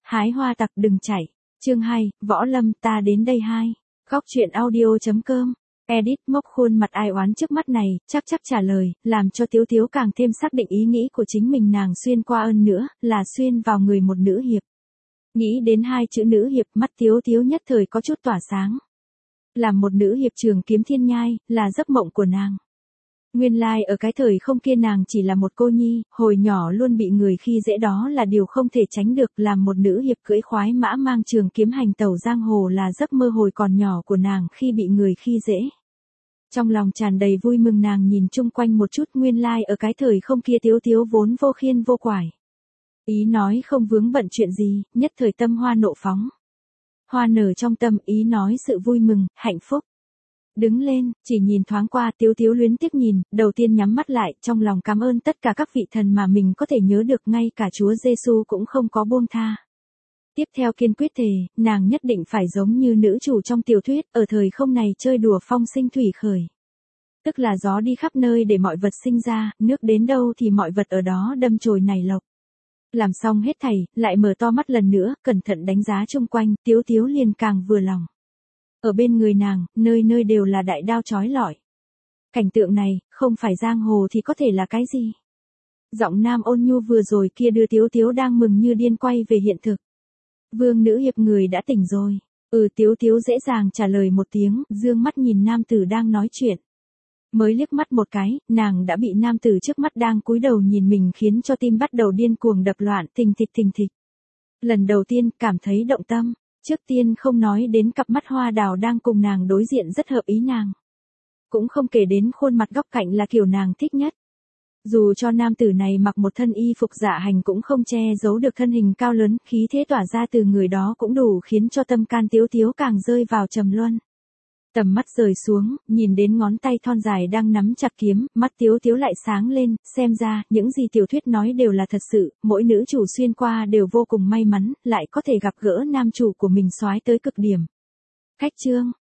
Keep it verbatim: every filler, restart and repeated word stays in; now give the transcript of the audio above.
Hái hoa tặc đừng chạy. Chương hai, Võ Lâm ta đến đây hai. Góc truyện audio.com. Edit mốc khuôn mặt ai oán trước mắt này, chắc chắc trả lời, làm cho Tiếu Tiếu càng thêm xác định ý nghĩ của chính mình nàng xuyên qua ơn nữa, là xuyên vào người một nữ hiệp. Nghĩ đến hai chữ nữ hiệp, mắt Tiếu Tiếu nhất thời có chút tỏa sáng. Làm một nữ hiệp trường kiếm thiên nhai, là giấc mộng của nàng. Nguyên lai like ở cái thời không kia nàng chỉ là một cô nhi, hồi nhỏ luôn bị người khi dễ đó là điều không thể tránh được, làm một nữ hiệp cưỡi khoái mã mang trường kiếm hành tẩu giang hồ là giấc mơ hồi còn nhỏ của nàng khi bị người khi dễ. Trong lòng tràn đầy vui mừng nàng nhìn chung quanh một chút, nguyên lai like ở cái thời không kia Tiếu Tiếu vốn vô khiên vô quải. Ý nói không vướng bận chuyện gì, nhất thời tâm hoa nộ phóng. Hoa nở trong tâm, ý nói sự vui mừng, hạnh phúc. Đứng lên, chỉ nhìn thoáng qua, Tiếu Tiếu luyến tiếc nhìn, đầu tiên nhắm mắt lại, trong lòng cảm ơn tất cả các vị thần mà mình có thể nhớ được, ngay cả Chúa Giêsu cũng không có buông tha. Tiếp theo kiên quyết thề, nàng nhất định phải giống như nữ chủ trong tiểu thuyết, ở thời không này chơi đùa phong sinh thủy khởi. Tức là gió đi khắp nơi để mọi vật sinh ra, nước đến đâu thì mọi vật ở đó đâm chồi nảy lộc. Làm xong hết thảy, lại mở to mắt lần nữa, cẩn thận đánh giá chung quanh, Tiếu Tiếu liền càng vừa lòng. Ở bên người nàng, nơi nơi đều là đại đao chói lọi. Cảnh tượng này, không phải giang hồ thì có thể là cái gì? Giọng nam ôn nhu vừa rồi kia đưa Tiếu Tiếu đang mừng như điên quay về hiện thực. Vương nữ hiệp người đã tỉnh rồi. Ừ, Tiếu Tiếu dễ dàng trả lời một tiếng, dương mắt nhìn nam tử đang nói chuyện. Mới liếc mắt một cái, nàng đã bị nam tử trước mắt đang cúi đầu nhìn mình khiến cho tim bắt đầu điên cuồng đập loạn, thình thịch thình thịch. Lần đầu tiên cảm thấy động tâm. Trước tiên không nói đến cặp mắt hoa đào đang cùng nàng đối diện rất hợp ý nàng. Cũng không kể đến khuôn mặt góc cạnh là kiểu nàng thích nhất. Dù cho nam tử này mặc một thân y phục dạ hành cũng không che giấu được thân hình cao lớn, khí thế tỏa ra từ người đó cũng đủ khiến cho tâm can Tiếu Tiếu càng rơi vào trầm luân. Tầm mắt rời xuống, nhìn đến ngón tay thon dài đang nắm chặt kiếm, mắt Tiếu Tiếu lại sáng lên, xem ra, những gì tiểu thuyết nói đều là thật sự, mỗi nữ chủ xuyên qua đều vô cùng may mắn, lại có thể gặp gỡ nam chủ của mình soái tới cực điểm. Khách trương,